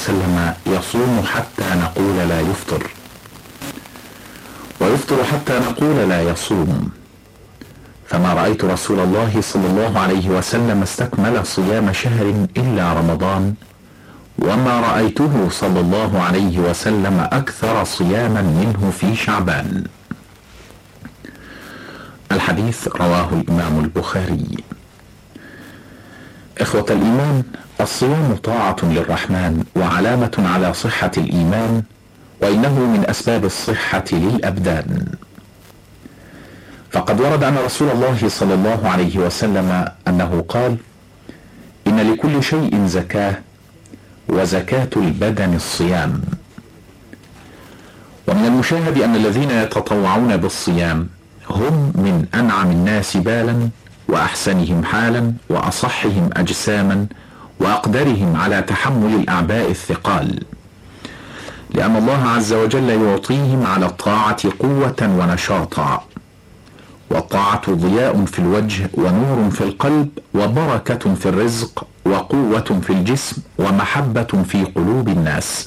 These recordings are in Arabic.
وسلم يصوم حتى نقول لا يفطر، ويفطر حتى نقول لا يصوم، فما رأيت رسول الله صلى الله عليه وسلم استكمل صيام شهر إلا رمضان، وما رأيته صلى الله عليه وسلم أكثر صياما منه في شعبان. الحديث رواه الإمام البخاري. إخوة الإيمان، الصيام طاعة للرحمن وعلامة على صحة الإيمان، وإنه من أسباب الصحة للأبدان. فقد ورد عن رسول الله صلى الله عليه وسلم أنه قال: إن لكل شيء زكاة، وزكاة البدن الصيام. ومن المشاهد أن الذين يتطوعون بالصيام هم من أنعم الناس بالا، وأحسنهم حالا، وأصحهم أجساما، وأقدرهم على تحمل الأعباء الثقال، لأن الله عز وجل يعطيهم على الطاعة قوة ونشاطا، والطاعة ضياء في الوجه ونور في القلب وبركة في الرزق وقوة في الجسم ومحبة في قلوب الناس.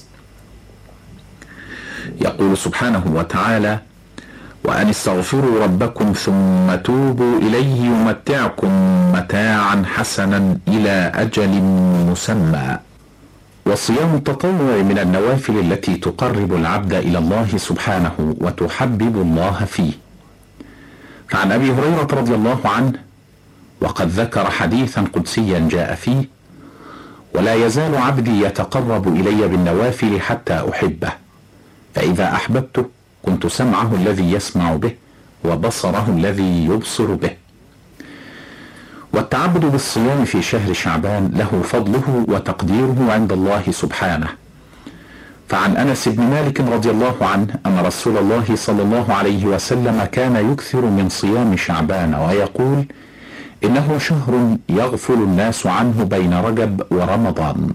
يقول سبحانه وتعالى: وأن استغفروا ربكم ثم توبوا إليه يمتعكم متاعا حسنا إلى أجل مسمى. وصيام التطوع من النوافل التي تقرب العبد إلى الله سبحانه وتحبب الله فيه. فعن أبي هريرة رضي الله عنه، وقد ذكر حديثا قدسيا جاء فيه: ولا يزال عبدي يتقرب إلي بالنوافل حتى أحبه، فإذا أحببته كنت سمعه الذي يسمع به، وبصره الذي يبصر به. والتعبد بالصيام في شهر شعبان له فضله وتقديره عند الله سبحانه. فعن أنس بن مالك رضي الله عنه أن رسول الله صلى الله عليه وسلم كان يكثر من صيام شعبان ويقول: إنه شهر يغفل الناس عنه بين رجب ورمضان.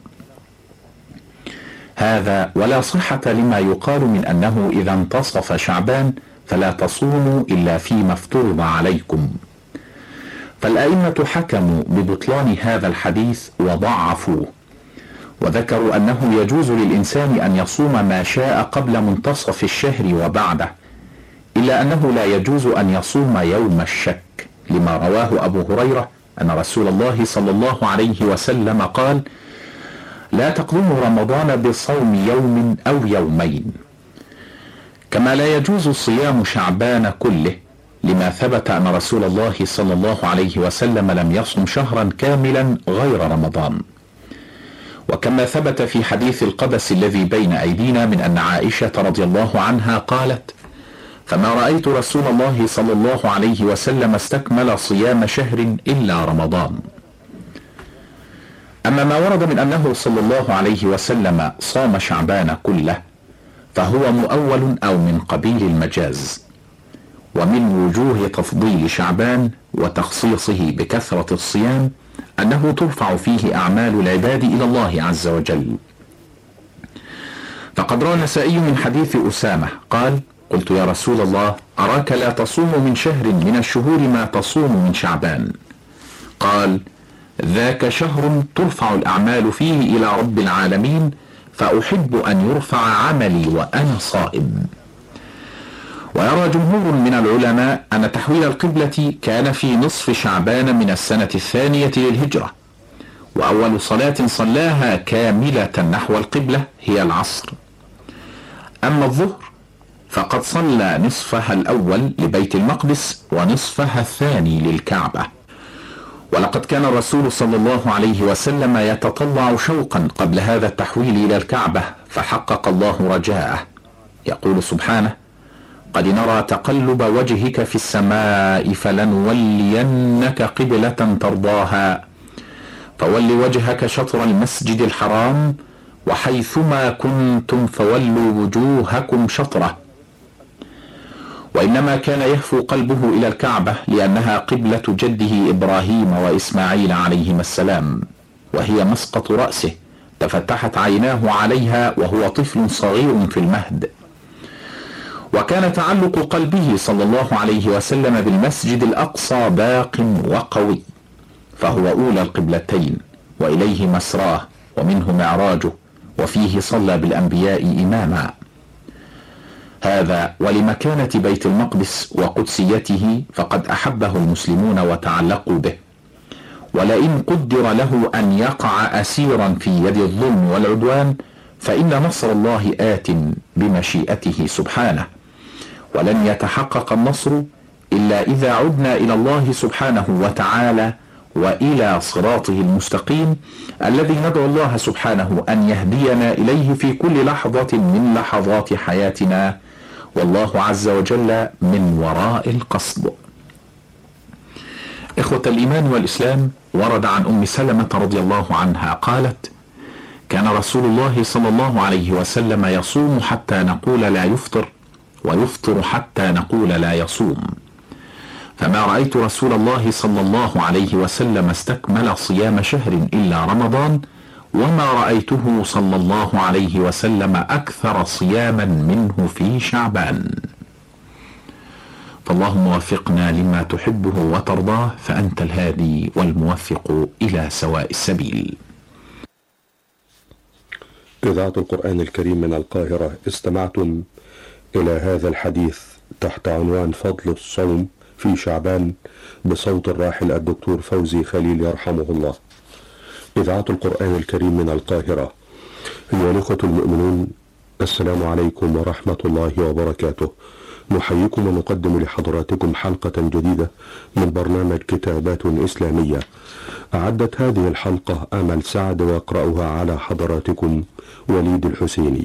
هذا ولا صحة لما يقال من أنه إذا انتصف شعبان فلا تصوموا إلا فيما افترض عليكم. فالأئمة حكموا ببطلان هذا الحديث وضعفوه، وذكروا أنه يجوز للإنسان أن يصوم ما شاء قبل منتصف الشهر وبعده، إلا أنه لا يجوز أن يصوم يوم الشك، لما رواه أبو هريرة أن رسول الله صلى الله عليه وسلم قال: لا تقدموا رمضان بصوم يوم أو يومين. كما لا يجوز صيام شعبان كله، لما ثبت أن رسول الله صلى الله عليه وسلم لم يصم شهرا كاملا غير رمضان. وكما ثبت في حديث القبس الذي بين أيدينا من أن عائشة رضي الله عنها قالت: فما رأيت رسول الله صلى الله عليه وسلم استكمل صيام شهر إلا رمضان. أما ما ورد من أنه صلى الله عليه وسلم صام شعبان كله فهو مؤول أو من قبيل المجاز. ومن وجوه تفضيل شعبان وتخصيصه بكثرة الصيام أنه ترفع فيه أعمال العباد إلى الله عز وجل. فقد روى النسائي من حديث أسامة قال: قلت يا رسول الله، أراك لا تصوم من شهر من الشهور ما تصوم من شعبان. قال: ذاك شهر ترفع الأعمال فيه إلى رب العالمين، فأحب أن يرفع عملي وأنا صائم. ويرى جمهور من العلماء أن تحويل القبلة كان في نصف شعبان من السنة الثانية للهجرة، وأول صلاة صلاها كاملة نحو القبلة هي العصر. أما الظهر فقد صلى نصفها الأول لبيت المقدس ونصفها الثاني للكعبة. ولقد كان الرسول صلى الله عليه وسلم يتطلع شوقا قبل هذا التحويل إلى الكعبة، فحقق الله رجاءه. يقول سبحانه: قد نرى تقلب وجهك في السماء فلنولينك قبلة ترضاها فول وجهك شطر المسجد الحرام وحيثما كنتم فولوا وجوهكم شطره. وإنما كان يهفو قلبه إلى الكعبة لأنها قبلة جده إبراهيم وإسماعيل عليهما السلام، وهي مسقط رأسه تفتحت عيناه عليها وهو طفل صغير في المهد. وكان تعلق قلبه صلى الله عليه وسلم بالمسجد الأقصى باق وقوي، فهو أولى القبلتين وإليه مسراه ومنه معراجه وفيه صلى بالأنبياء إماما. هذا ولمكانة بيت المقدس وقدسيته فقد أحبه المسلمون وتعلقوا به، ولئن قدر له أن يقع أسيرا في يد الظلم والعدوان فإن نصر الله آت بمشيئته سبحانه، ولن يتحقق النصر إلا إذا عدنا إلى الله سبحانه وتعالى وإلى صراطه المستقيم الذي ندعو الله سبحانه أن يهدينا إليه في كل لحظة من لحظات حياتنا، والله عز وجل من وراء القصد. إخوة الإيمان والإسلام، ورد عن أم سلمة رضي الله عنها قالت: كان رسول الله صلى الله عليه وسلم يصوم حتى نقول لا يفطر، ويفطر حتى نقول لا يصوم، فما رأيت رسول الله صلى الله عليه وسلم استكمل صيام شهر إلا رمضان، وما رأيته صلى الله عليه وسلم أكثر صياما منه في شعبان. فاللهم وفقنا لما تحبه وترضاه، فأنت الهادي والموفق إلى سواء السبيل. إذاعة القرآن الكريم من القاهرة، استمعتم إلى هذا الحديث تحت عنوان فضل الصوم في شعبان بصوت الراحل الدكتور فوزي خليل يرحمه الله. إذاعة القرآن الكريم من القاهرة. أيها الأخوة المؤمنون، السلام عليكم ورحمة الله وبركاته. نحييكم ونقدم لحضراتكم حلقة جديدة من برنامج كتابات إسلامية. أعدت هذه الحلقة آمل سعد، ويقرأها على حضراتكم وليد الحسيني.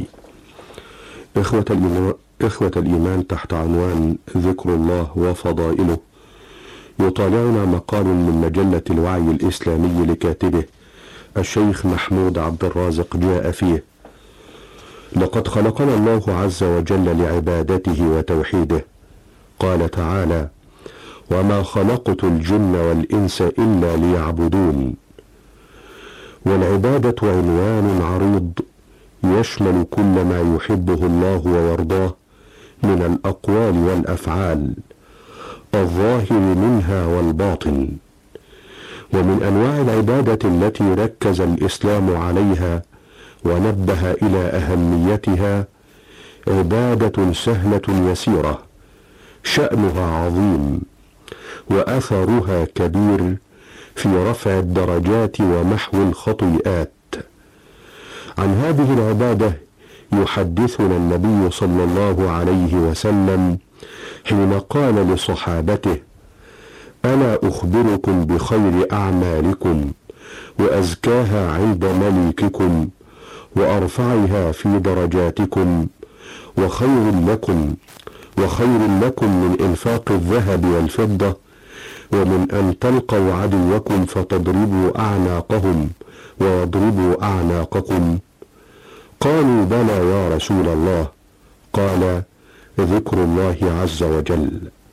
إخوة الإيمان، تحت عنوان ذكر الله وفضائله، يطالعنا مقال من مجلة الوعي الإسلامي لكاتبه الشيخ محمود عبد الرازق، جاء فيه: لقد خلقنا الله عز وجل لعبادته وتوحيده. قال تعالى: وما خلقت الجن والإنس إلا ليعبدون. والعبادة عنوان عريض يشمل كل ما يحبه الله ويرضاه من الأقوال والأفعال، الظاهر منها والباطن. ومن أنواع العبادة التي ركز الإسلام عليها ونبه إلى أهميتها عبادة سهلة يسيرة شأنها عظيم وأثرها كبير في رفع الدرجات ومحو الخطيئات. عن هذه العبادة يحدثنا النبي صلى الله عليه وسلم حين قال لصحابته: ألا أخبركم بخير أعمالكم وأزكاها عند مليككم وأرفعها في درجاتكم وخير لكم من إنفاق الذهب والفضة ومن أن تلقوا عدوكم فتضربوا أعناقهم ويضربوا أعناقكم؟ قالوا: بلى يا رسول الله. قال: ذكر الله عز وجل.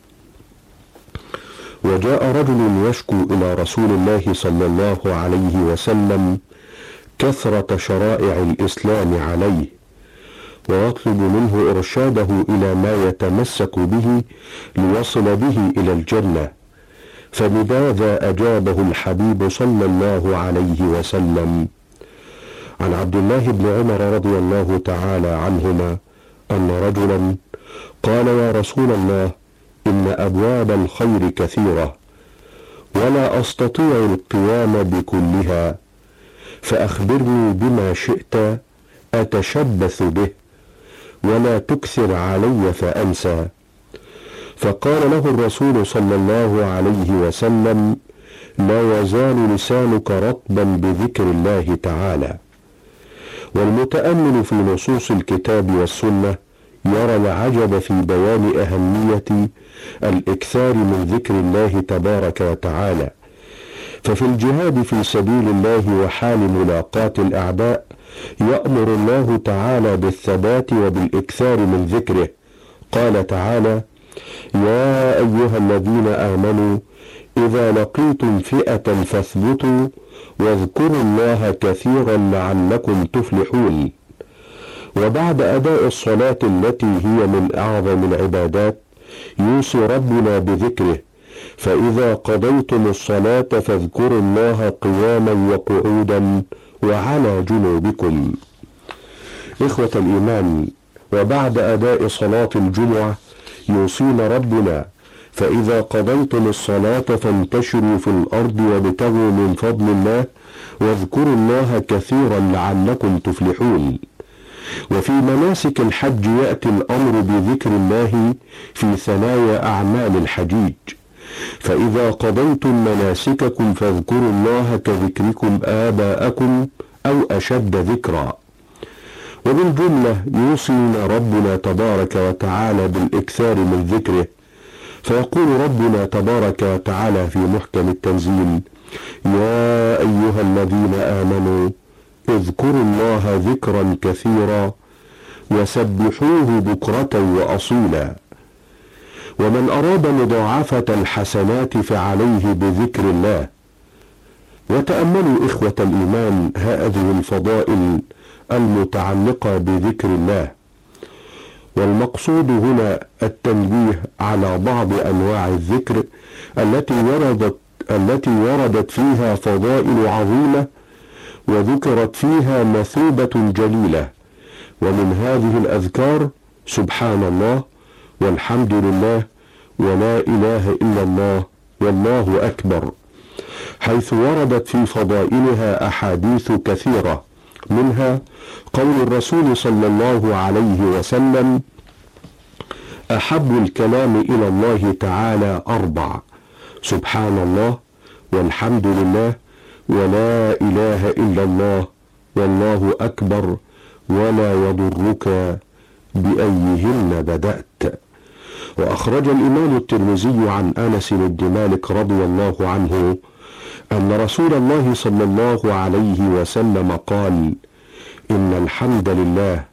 وجاء رجل يشكو إلى رسول الله صلى الله عليه وسلم كثرة شرائع الإسلام عليه، ويطلب منه إرشاده إلى ما يتمسك به ليصل به إلى الجنة. فبماذا أجابه الحبيب صلى الله عليه وسلم؟ عن عبد الله بن عمر رضي الله تعالى عنهما أن رجلا قال: يا رسول الله، إن أبواب الخير كثيرة ولا أستطيع القيام بكلها، فأخبرني بما شئت أتشبث به ولا تكثر علي فأنسى. فقال له الرسول صلى الله عليه وسلم: لا يزال لسانك رطبا بذكر الله تعالى. والمتأمل في نصوص الكتاب والسنة يرى العجب في بيان أهمية الإكثار من ذكر الله تبارك وتعالى. ففي الجهاد في سبيل الله وحال ملاقاة الأعداء يأمر الله تعالى بالثبات وبالإكثار من ذكره. قال تعالى: يا أيها الذين آمنوا إذا لقيتم فئة فاثبتوا واذكروا الله كثيرا لعلكم تفلحون. وبعد أداء الصلاة التي هي من أعظم العبادات يوصي ربنا بذكره: فإذا قضيتم الصلاة فاذكروا الله قياما وقعودا وعلى جنوبكم. إخوة الإيمان، وبعد أداء صلاة الجمعة يوصينا ربنا: فإذا قضيتم الصلاة فانتشروا في الأرض وابتغوا من فضل الله واذكروا الله كثيرا لعلكم تفلحون. وفي مناسك الحج يأتي الأمر بذكر الله في ثنايا أعمال الحجيج: فإذا قضيتم مناسككم فاذكروا الله كذكركم آباءكم أو أشد ذكرا. وبالجملة يوصينا ربنا تبارك وتعالى بالإكثار من ذكره، فيقول ربنا تبارك وتعالى في محكم التنزيل: يا أيها الذين آمنوا اذكروا الله ذكرا كثيرا وسبحوه بكرة وأصيلا. ومن أراد مضاعفة الحسنات فعليه بذكر الله. وتأملوا إخوة الإيمان هذه الفضائل المتعلقة بذكر الله، والمقصود هنا التنبيه على بعض أنواع الذكر التي وردت فيها فضائل عظيمة وذكرت فيها مثوبة جليلة. ومن هذه الأذكار سبحان الله والحمد لله ولا إله إلا الله والله أكبر، حيث وردت في فضائلها أحاديث كثيرة، منها قول الرسول صلى الله عليه وسلم: أحب الكلام إلى الله تعالى 4: سبحان الله والحمد لله ولا إله إلا الله والله أكبر ولا يضرك بأيهن بدأت. وأخرج الإمام الترمذي عن أنس بن مالك رضي الله عنه أن رسول الله صلى الله عليه وسلم قال: إن الحمد لله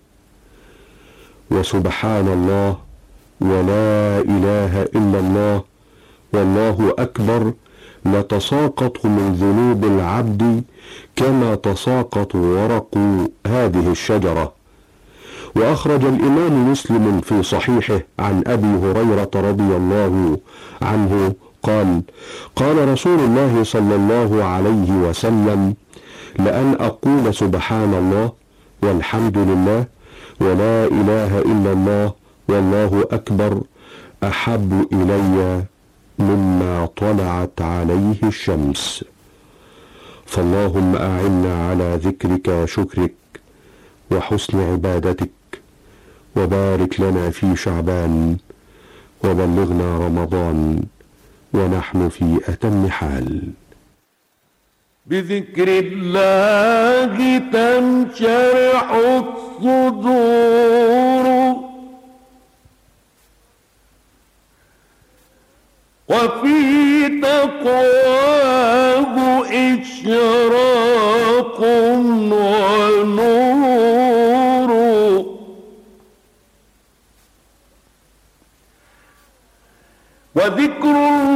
وسبحان الله ولا إله إلا الله والله أكبر لتساقط من ذنوب العبد كما تساقط ورق هذه الشجرة. وأخرج الإمام مسلم في صحيحه عن أبي هريرة رضي الله عنه قال: قال رسول الله صلى الله عليه وسلم: لأن أقول سبحان الله والحمد لله ولا إله إلا الله والله أكبر أحب إلي مما طلعت عليه الشمس. فاللهم أعنا على ذكرك وشكرك وحسن عبادتك، وبارك لنا في شعبان، وبلغنا رمضان ونحن في أتم حال. بذكر الله تنشرح الصدور، وفي تقواه إشراق ونور، وذكر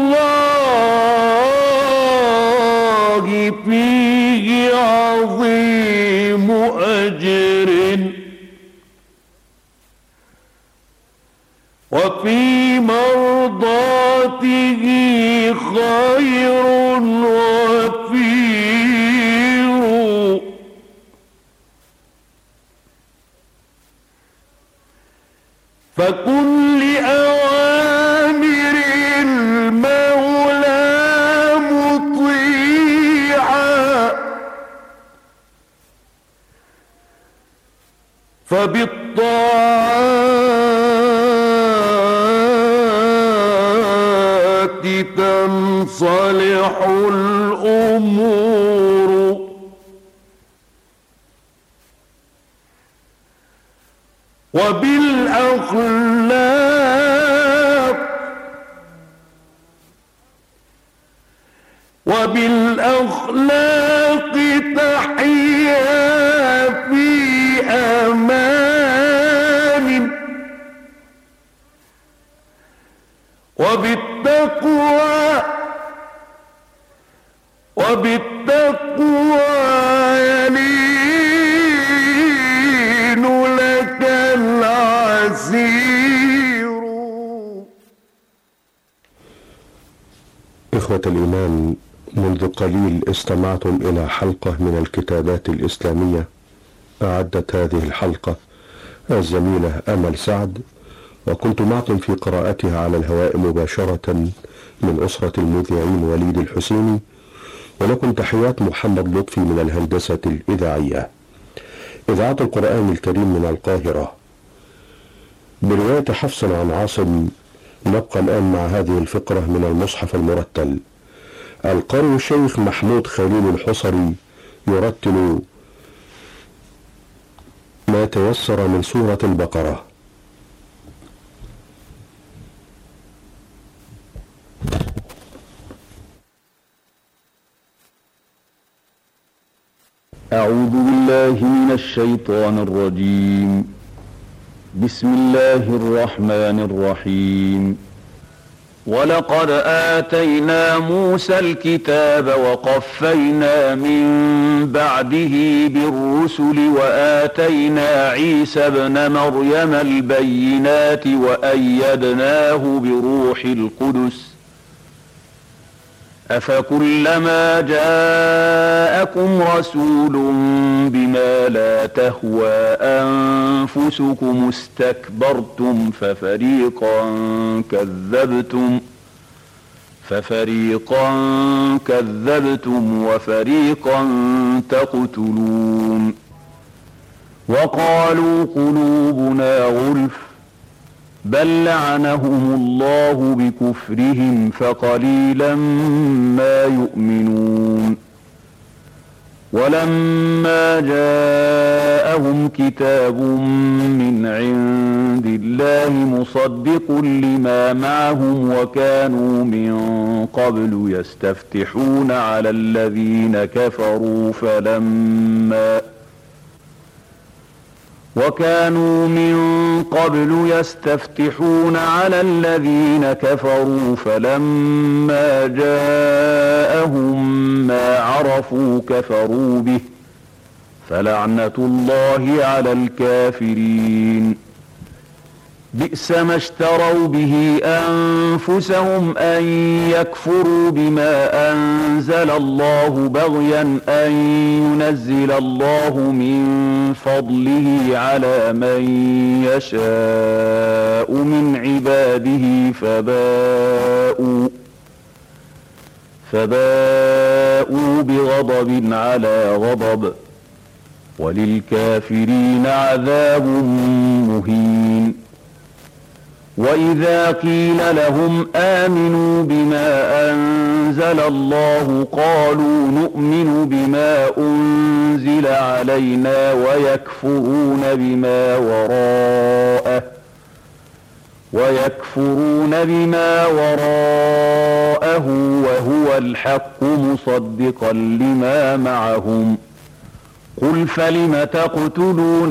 الله فيه عظيم أجر، وفي مرضاته خير وفير، فكن لأوامر المولى مطيعا، فبالطاعات تنصلح الأمور، وبالأخلاق تحيا في أمان، وبالتقوى يلين لك العسير. إخوة الإيمان، منذ قليل استمعتم إلى حلقة من الكتابات الإسلامية. أعدت هذه الحلقة الزميلة أمل سعد، وكنت معكم في قراءتها على الهواء مباشرة من أسرة المذيعين وليد الحسيني، ولكم تحيات محمد لطفي من الهندسة الإذاعية. إذاعة القرآن الكريم من القاهرة برواية حفص عن عاصم. نبقى الآن مع هذه الفقرة من المصحف المرتل. القارئ الشيخ محمود خليل الحصري يرتل ما تيسر من سورة البقرة. أعوذ بالله من الشيطان الرجيم. بسم الله الرحمن الرحيم. ولقد آتينا موسى الكتاب وقفينا من بعده بالرسل وآتينا عيسى ابن مريم البينات وأيدناه بروح القدس أفكلما جاءكم رسول بما لا تهوى أنفسكم استكبرتم ففريقا كذبتم وفريقا تقتلون. وقالوا قلوبنا غلف بل لعنهم الله بكفرهم فقليلا ما يؤمنون. ولما جاءهم كتاب من عند الله مصدق لما معهم وكانوا من قبل يستفتحون على الذين كفروا فلما جاءهم ما عرفوا كفروا به فلعنة الله على الكافرين. بئس ما اشتروا به أنفسهم أن يكفروا بما أنزل الله بغيا أن ينزل الله من فضله على من يشاء من عباده فباءوا بغضب على غضب وللكافرين عذاب مهين. وإذا قيل لهم آمنوا بما أنزل الله قالوا نؤمن بما أنزل علينا ويكفرون بما وراءه وهو الحق مصدقا لما معهم. قل فلم تقتلون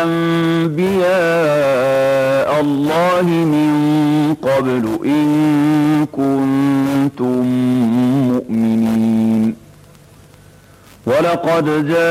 أنبياء الله من قبل إن كنتم مؤمنين. ولقد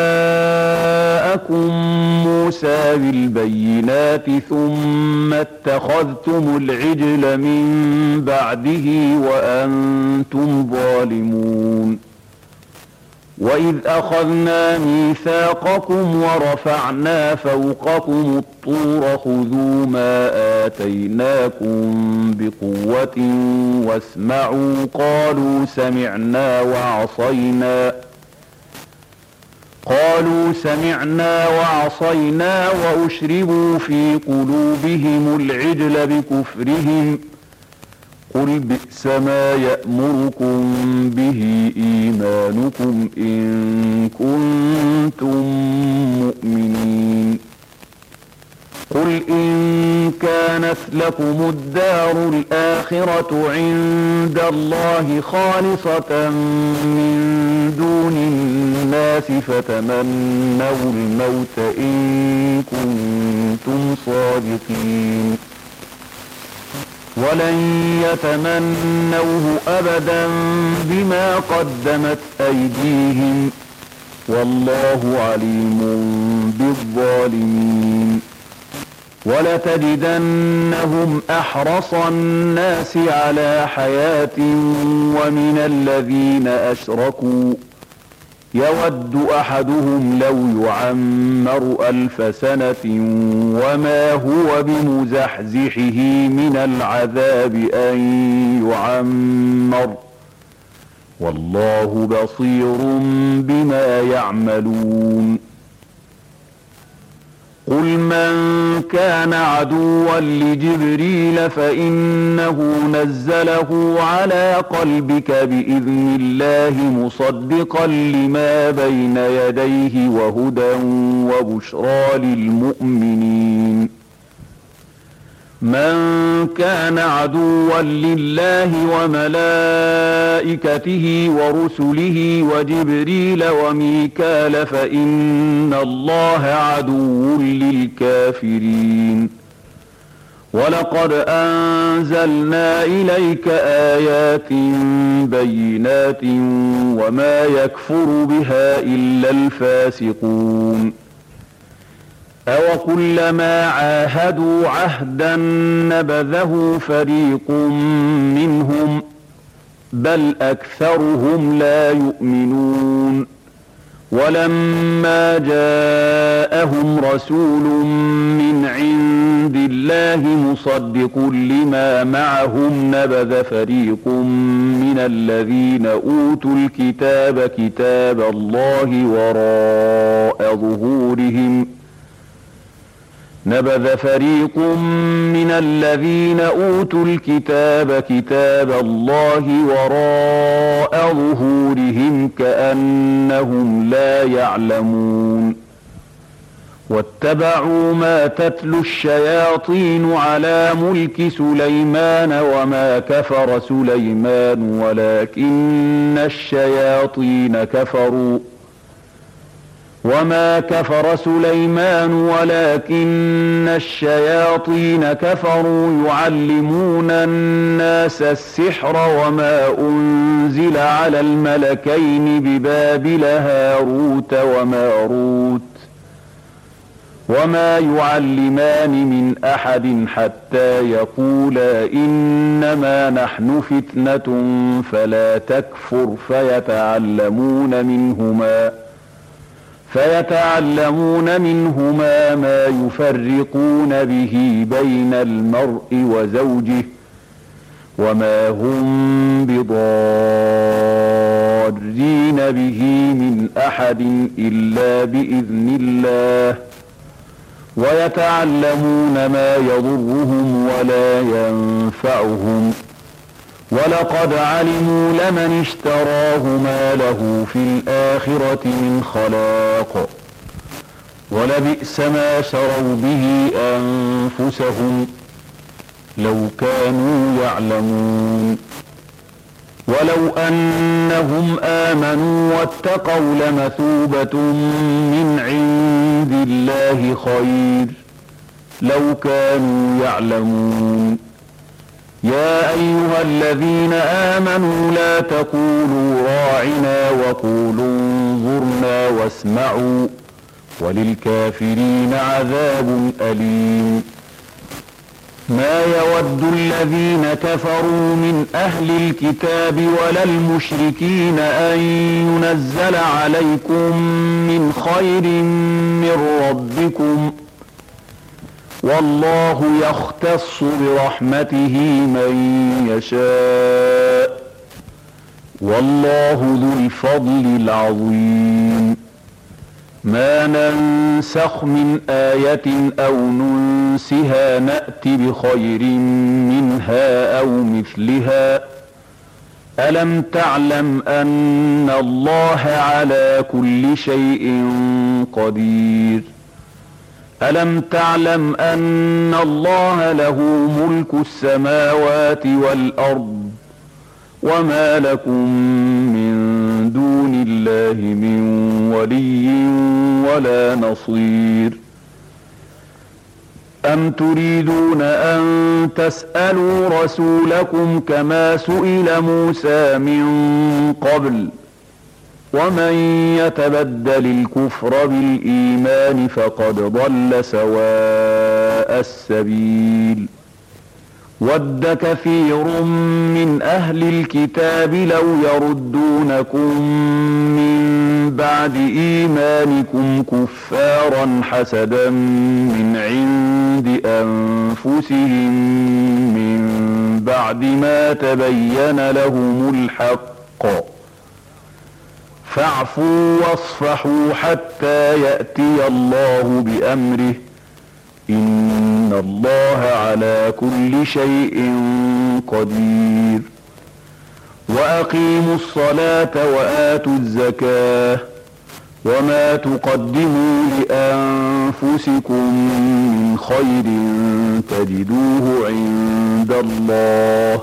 جاءكم موسى بالبينات ثم اتخذتم العجل من بعده وأنتم ظالمون. وإذ أخذنا ميثاقكم ورفعنا فوقكم الطور خذوا ما آتيناكم بقوة واسمعوا قالوا سمعنا وعصينا وأشربوا في قلوبهم العجل بكفرهم. قل بئس ما يأمركم به إيمانكم إن كنتم مؤمنين. قل إن كانت لكم الدار الآخرة عند الله خالصة من دون الناس فتمنوا الموت إن كنتم صادقين. ولن يتمنوه أبدا بما قدمت أيديهم والله عليم بالظالمين. ولتجدنهم أحرص الناس على حياة ومن الذين أشركوا يود أحدهم لو يعمر 1000 سنة وما هو بمزحزحه من العذاب أن يعمر، والله بصير بما يعملون. قل من كان عدوا لجبريل فإنه نزله على قلبك بإذن الله مصدقا لما بين يديه وهدى وبشرى للمؤمنين. من كان عدوا لله وملائكته ورسله وجبريل وميكال فإن الله عدو للكافرين. ولقد أنزلنا إليك آيات بينات وما يكفر بها إلا الفاسقون. أوكلما عاهدوا عهدا نبذه فريق منهم بل أكثرهم لا يؤمنون. ولما جاءهم رسول من عند الله مصدق لما معهم نبذ فريق من الذين أوتوا الكتاب كتاب الله وراء ظهورهم نبذ فريق من الذين أوتوا الكتاب كتاب الله وراء ظهورهم كأنهم لا يعلمون. واتبعوا ما تتلو الشياطين على ملك سليمان وما كفر سليمان ولكن الشياطين كفروا يعلمون الناس السحر وما أنزل على الملكين ببابل هاروت وماروت وما يعلمان من أحد حتى يقولا إنما نحن فتنة فلا تكفر فيتعلمون منهما ما يفرقون به بين المرء وزوجه وما هم بضارين به من أحد إلا بإذن الله ويتعلمون ما يضرهم ولا ينفعهم ولقد علموا لمن اشتراه ما له في الآخرة من خلاق ولبئس ما شروا به أنفسهم لو كانوا يعلمون. ولو أنهم آمنوا واتقوا لمثوبة من عند الله خير لو كانوا يعلمون. يا أيها الذين آمنوا لا تقولوا راعنا وقولوا انظرنا واسمعوا وللكافرين عذاب أليم. ما يود الذين كفروا من أهل الكتاب ولا المشركين أن ينزل عليكم من خير من ربكم والله يختص برحمته من يشاء والله ذو الفضل العظيم. ما ننسخ من آية أو ننسها نأت بخير منها أو مثلها ألم تعلم أن الله على كل شيء قدير. ألم تعلم أن الله له ملك السماوات والأرض وما لكم من دون الله من ولي ولا نصير. أم تريدون أن تسألوا رسولكم كما سئل موسى من قبل ومن يتبدل الكفر بالإيمان فقد ضل سواء السبيل. ود كثير من أهل الكتاب لو يردونكم من بعد إيمانكم كفارا حسدا من عند أنفسهم من بعد ما تبين لهم الحق فاعفوا واصفحوا حتى يأتي الله بأمره إن الله على كل شيء قدير وأقيموا الصلاة وآتوا الزكاة وما تقدموا لأنفسكم من خير تجدوه عند الله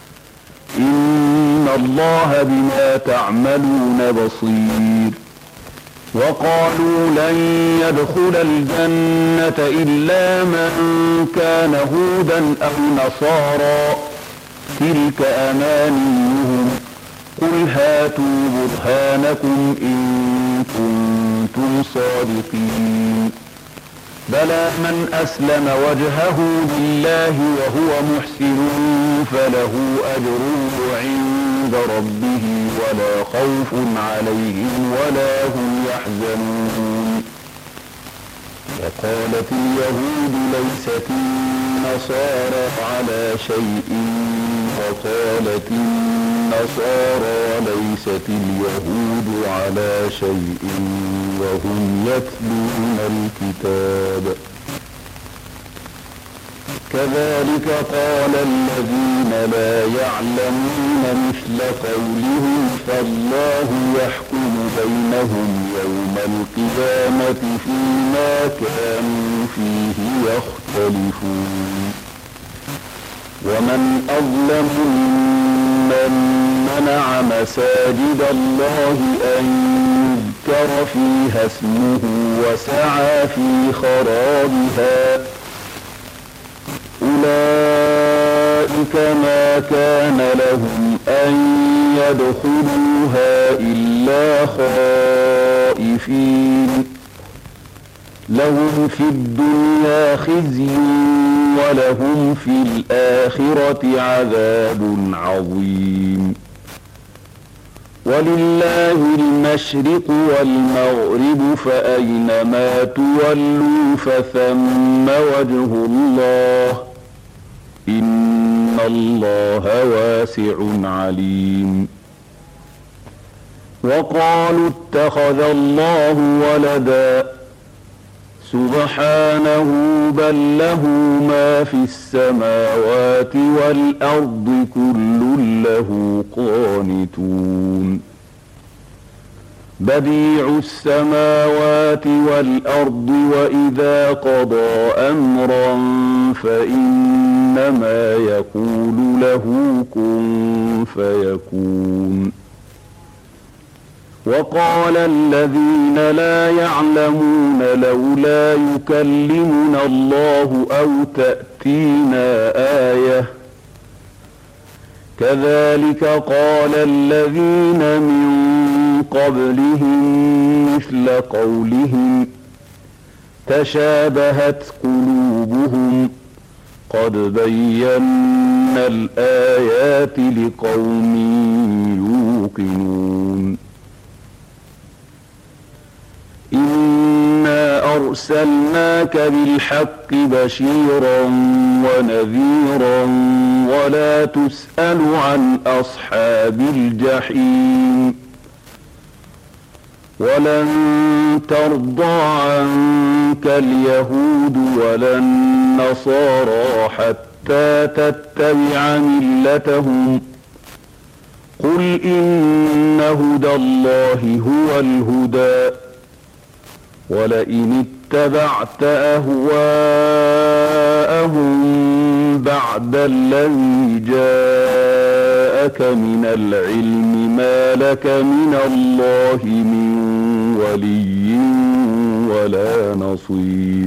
إن الله بما تعملون بصير وقالوا لن يدخل الجنة إلا من كان هودا أو نصارى تلك أمانيهم قل هاتوا برهانكم إن كنتم صادقين بلى من أسلم وجهه لله وهو محسن فله أجره عند ربه ولا خوف عليهم ولا هم يحزنون وقالت اليهود ليست النصارى على شيء وقالت النصارى ليست اليهود على شيء وهم يتلون الكتاب كذلك قال الذين لا يعلمون مثل قولهم فالله يحكم بينهم يوم القيامة فيما كانوا فيه يختلفون ومن أظلم ممن منع مساجد الله أن يذكر فيها اسمه وسعى في خرابها أولئك ما كان لهم أن يدخلوها إلا خائفين لهم في الدنيا خزي ولهم في الآخرة عذاب عظيم ولله المشرق والمغرب فأينما تولوا فثم وجه الله إن الله واسع عليم وقالوا اتخذ الله ولدا سبحانه بل له ما في السماوات والأرض كل له قانتون بديع السماوات والأرض وإذا قضى أمرا فإنما يقول له كن فيكون وقال الذين لا يعلمون لولا يكلمنا الله أو تأتينا آية كذلك قال الذين من قبلهم مثل قولهم تشابهت قلوبهم قد بينا الآيات لقوم يوقنون إنا أرسلناك بالحق بشيرا ونذيرا ولا تسأل عن أصحاب الجحيم ولن ترضى عنك اليهود ولا النصارى حتى تتبع ملتهم قل إن هدى الله هو الهدى ولئن اتبعت أهواءهم بعد الذي جاءك من العلم ما لك من الله من ولي ولا نصير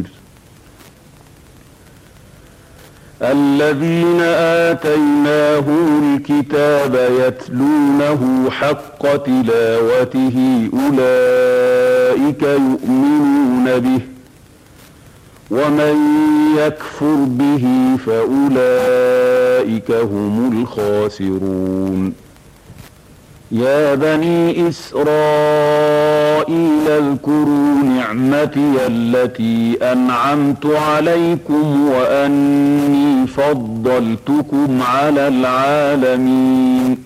الذين آتيناهم الكتاب يتلونه حق تلاوته أولئك يؤمنون به ومن يكفر به فأولئك هم الخاسرون يا بني إسرائيل إسرائيل اذكروا نعمتي التي أنعمت عليكم وأني فضلتكم على العالمين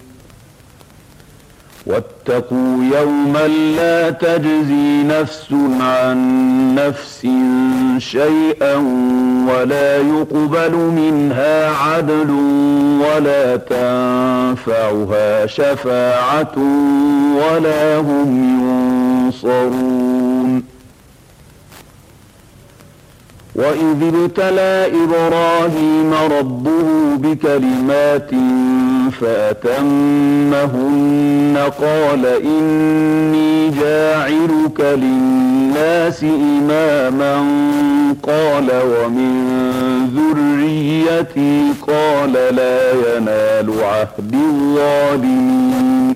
واتقوا يوما لا تجزي نفس عن نفس شيئا ولا يقبل منها عدل ولا تنفعها شفاعة ولا هم ينصرون وإذ ابتلى إبراهيم ربه بكلمات فأتمهن قال إني جاعلك للناس إماما قال ومن ذريتي قال لا ينال عهد الظالمين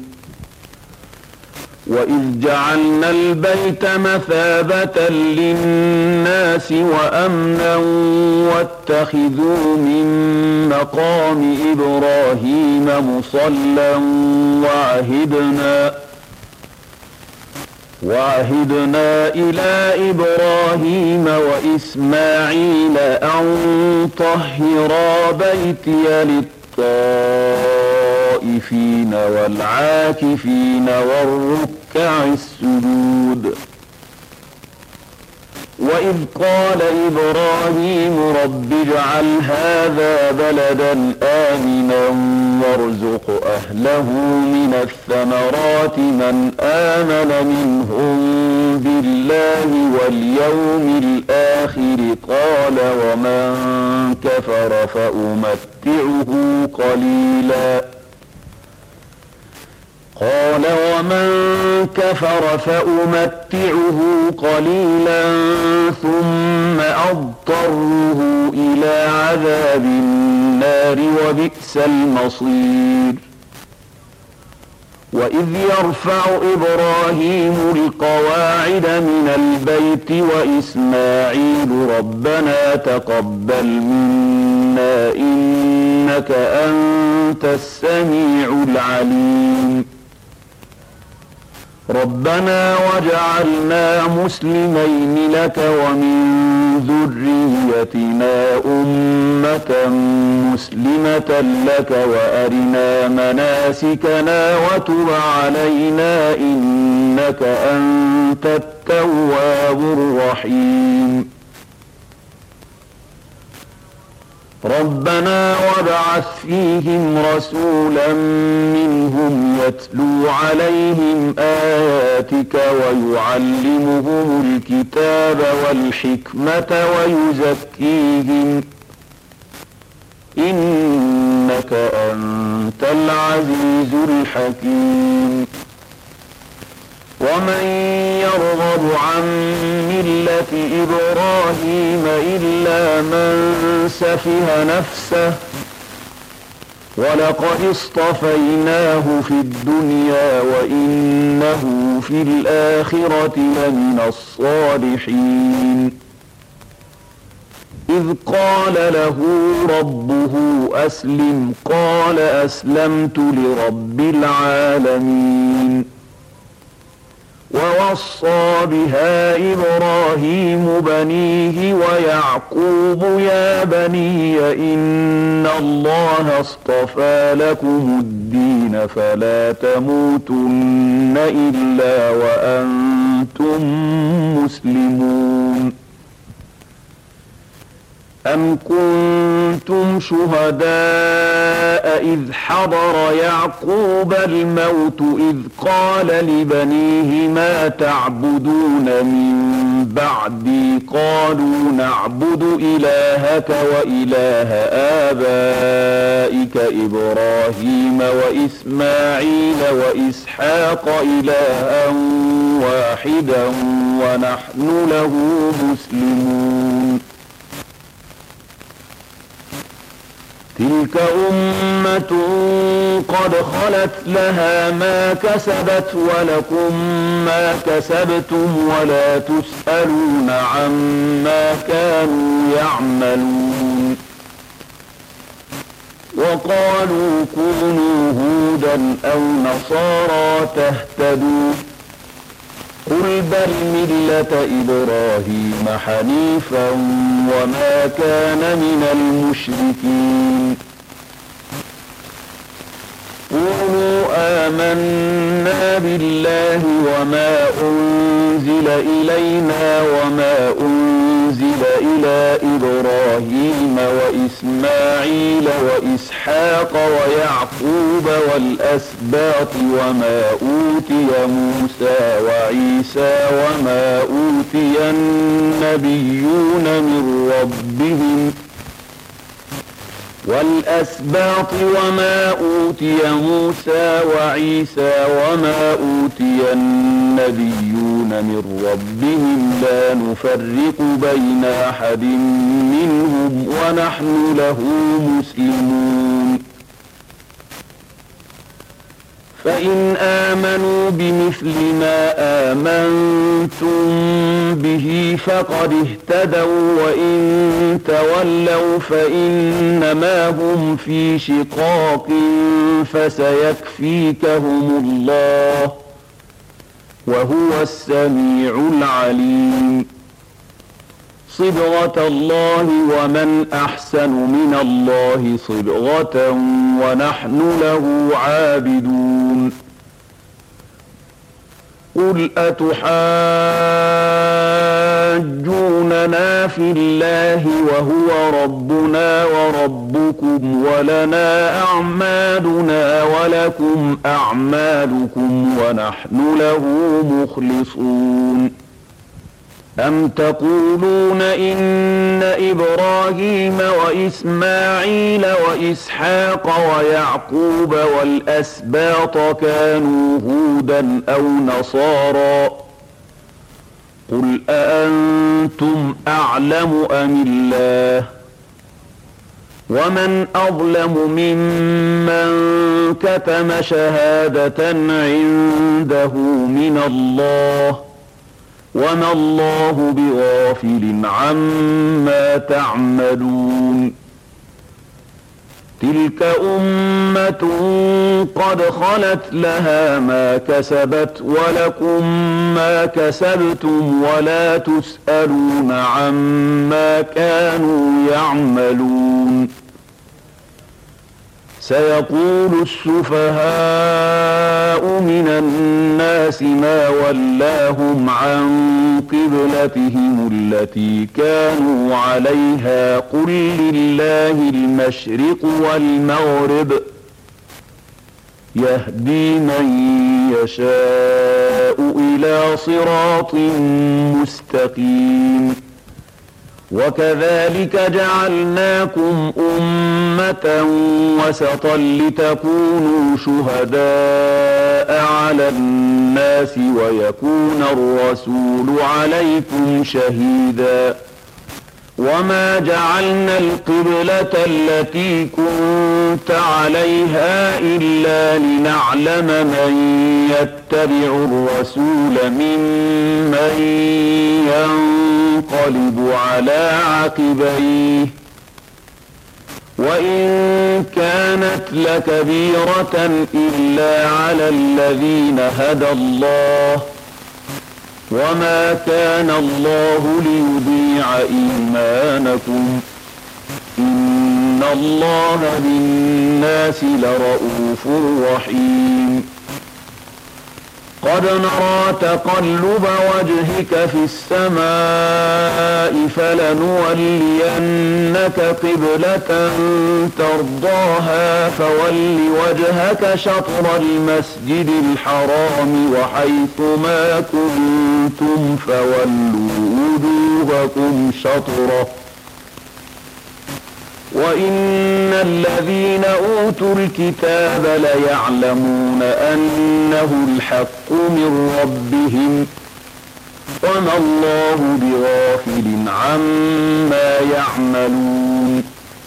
وإذ جعلنا البيت مثابة للناس وأمنا واتخذوا من مقام إبراهيم مصلى وعهدنا إلى إبراهيم وإسماعيل أن طهرا بيتي للطائفين والعاكفين والركع السجود وإذ قال إبراهيم رب اجعل هذا بلدا آمنا وارزق أهله من الثمرات من آمن منهم بالله واليوم الآخر قال ومن كفر فأمتعه قليلا ثم أضطره إلى عذاب النار وبئس المصير وإذ يرفع إبراهيم القواعد من البيت وإسماعيل ربنا تقبل منا إنك أنت السميع العليم ربنا واجعلنا مسلمين لك ومن ذريتنا أمة مسلمة لك وأرنا مناسكنا وتب علينا إنك أنت التواب الرحيم ربنا وابعث فيهم رسولا منهم يتلو عليهم آياتك ويعلمهم الكتاب والحكمة ويزكيهم إنك أنت العزيز الحكيم ومن يرغب عن ملة إبراهيم إلا من سفه نفسه ولقد اصطفيناه في الدنيا وإنه في الآخرة لمن الصالحين إذ قال له ربه أسلم قال أسلمت لرب العالمين ووصى بها إبراهيم بنيه ويعقوب يا بني إن الله اصطفى لكم الدين فلا تموتن إلا وأنتم مسلمون أم كنتم شهداء إذ حضر يعقوب الموت إذ قال لبنيه ما تعبدون من بعدي قالوا نعبد إلهك وإله آبائك إبراهيم وإسماعيل وإسحاق إلها واحدا ونحن له مسلمون تلك أمة قد خلت لها ما كسبت ولكم ما كسبتم ولا تسألون عما كانوا يعملون وقالوا كونوا هودا أو نصارى تهتدوا قل بل ملة إبراهيم حنيفا وما كان من المشركين قولوا آمنا بالله وما أنزل إلينا وما أنزل إلى إبراهيم وإسماعيل وإسحاق ويعقوب والأسباط وما أوتي موسى وعيسى وما أوتي النبيون من ربهم والأسباط وما أوتي موسى وعيسى وما أوتي النبيون من ربهم لا نفرق بين أحد منهم ونحن له مسلمون فإن آمنوا بمثل ما آمنتم به فقد اهتدوا وإن تولوا فإنما هم في شقاق فسيكفيكهم الله وهو السميع العليم صبغة الله ومن أحسن من الله صبغة ونحن له عابدون قل أتحاجوننا في الله وهو ربنا وربكم ولنا أعمالنا ولكم أعمالكم ونحن له مخلصون أم تقولون إن إبراهيم وإسماعيل وإسحاق ويعقوب والأسباط كانوا هودا أو نصارى قل أأنتم أعلم أم الله ومن أظلم ممن كتم شهادة عنده من الله وما الله بغافل عما تعملون تلك أمة قد خلت لها ما كسبت ولكم ما كسبتم ولا تسألون عما كانوا يعملون سيقول السفهاء من الناس ما ولاهم عن قبلتهم التي كانوا عليها قل لله المشرق والمغرب يهدي من يشاء إلى صراط مستقيم وكذلك جعلناكم أمة وسطا لتكونوا شهداء على الناس ويكون الرسول عليكم شهيدا وما جعلنا القبلة التي كنت عليها إلا لنعلم من يتبع الرسول ممن ينقلب على عقبيه وإن كانت لكبيرة إلا على الذين هدى الله وما كان الله ليضيع إيمانكم إن الله بالناس لرؤوف رحيم قد نرى تقلب وجهك في السماء فلنولينك قبلة ترضاها فول وجهك شطر المسجد الحرام وحيث ما كنتم فولوا وجوهكم شطره وإن الذين أوتوا الكتاب ليعلمون أنه الحق من ربهم وما الله بغافل عما يعملون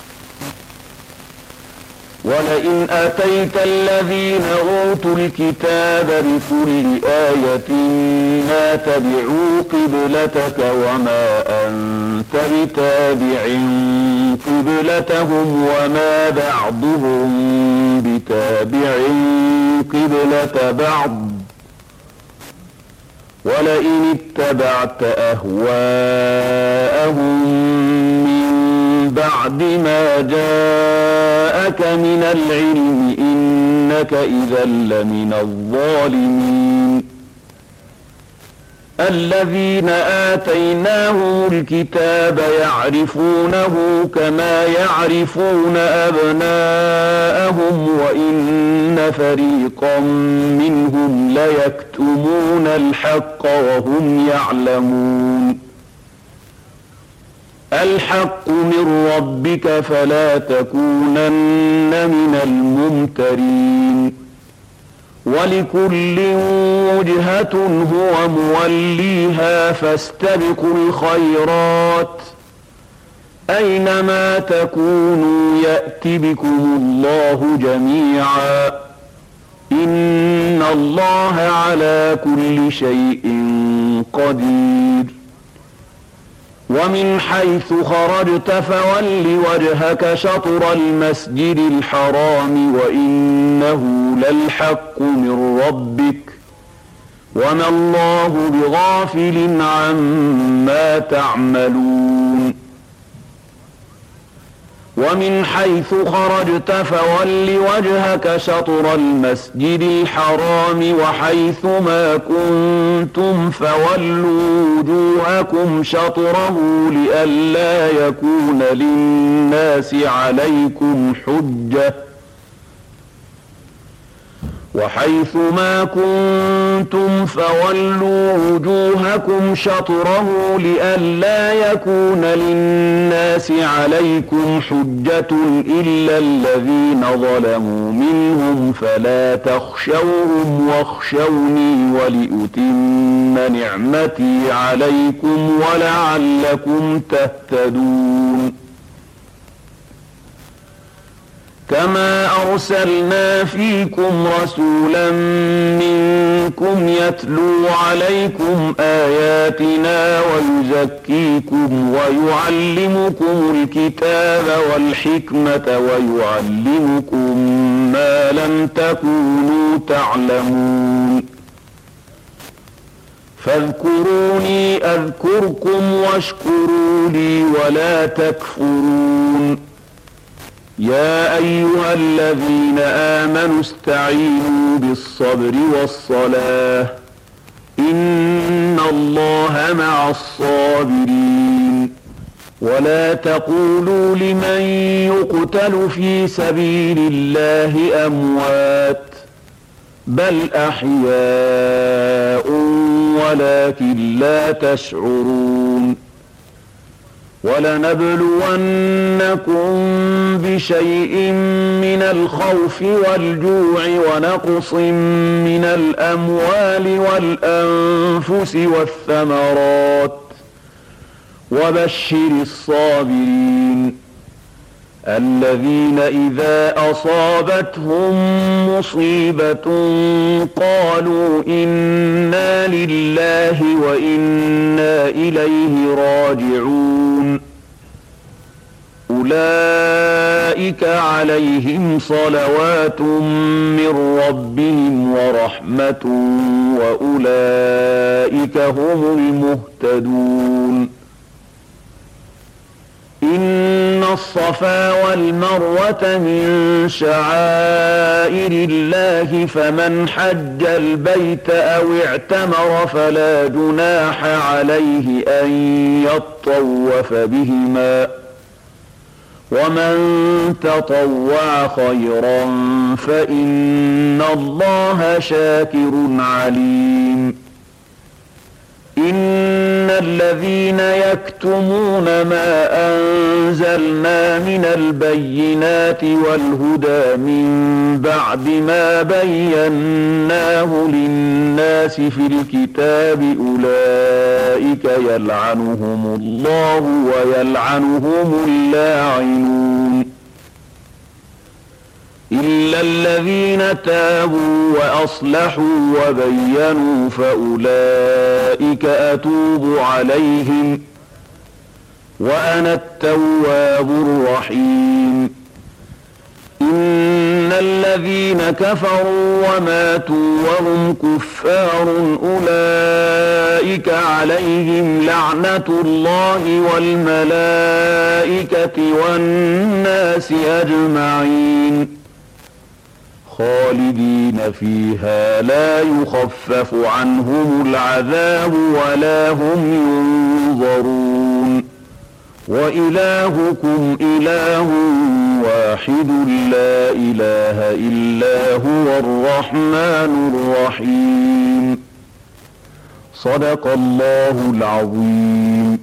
ولئن أتيت الذين أوتوا الكتاب بكل آية ما تبعوا قبلتك وما أنت بتابع قبلتهم وما بعضهم بتابع قبلة بعض ولئن اتبعت أهواءهم من بعد ما جاءك من العلم إنك إذا لمن الظالمين. الذين آتيناهم الكتاب يعرفونه كما يعرفون أبناءهم وإن فريقا منهم ليكتمون الحق وهم يعلمون. الحق من ربك فلا تكونن من الممترين. ولكل وجهة هو موليها فاستبقوا الخيرات أينما تكونوا يأت بكم الله جميعا إن الله على كل شيء قدير. ومن حيث خرجت فول وجهك شطر المسجد الحرام وإنه للحق من ربك وما الله بغافل عما تعملون. ومن حيث خرجت فول وجهك شطر المسجد الحرام وحيث ما كنتم فولوا وجوهكم شطره لئلا يكون للناس عليكم حجة وحيث ما كنتم فولوا وجوهكم شطره لئلا يكون للناس عليكم حجة إلا الذين ظلموا منهم فلا تخشوهم واخشوني ولأتم نعمتي عليكم ولعلكم تهتدون. كما أرسلنا فيكم رسولا منكم يتلو عليكم آياتنا ويزكيكم ويعلمكم الكتاب والحكمة ويعلمكم ما لم تكونوا تعلمون. فاذكروني أذكركم واشكروا لي ولا تكفرون. يا أيها الذين آمنوا استعينوا بالصبر والصلاة إن الله مع الصابرين. ولا تقولوا لمن يقتل في سبيل الله أموات بل أحياء ولكن لا تشعرون. ولنبلونكم بشيء من الخوف والجوع ونقص من الأموال والأنفس والثمرات وبشر الصابرين الذين إذا أصابتهم مصيبة قالوا إنا لله وإنا إليه راجعون. أولئك عليهم صلوات من ربهم ورحمة وأولئك هم المهتدون. إن الصفا والمروة من شعائر الله فمن حج البيت أو اعتمر فلا جناح عليه أن يطوف بهما ومن تطوع خيرا فإن الله شاكر عليم. إن الذين يكتمون ما أنزلنا من البينات والهدى من بعد ما بيناه للناس في الكتاب أولئك يلعنهم الله ويلعنهم اللاعنون إلا الذين تابوا وأصلحوا وبينوا فأولئك أتوب عليهم وأنا التواب الرحيم. إن الذين كفروا وماتوا وهم كفار أولئك عليهم لعنة الله والملائكة والناس أجمعين خالدين فيها لا يخفف عنهم العذاب ولا هم ينظرون وإلهكم إله واحد لا إله إلا هو الرحمن الرحيم صدق الله العظيم.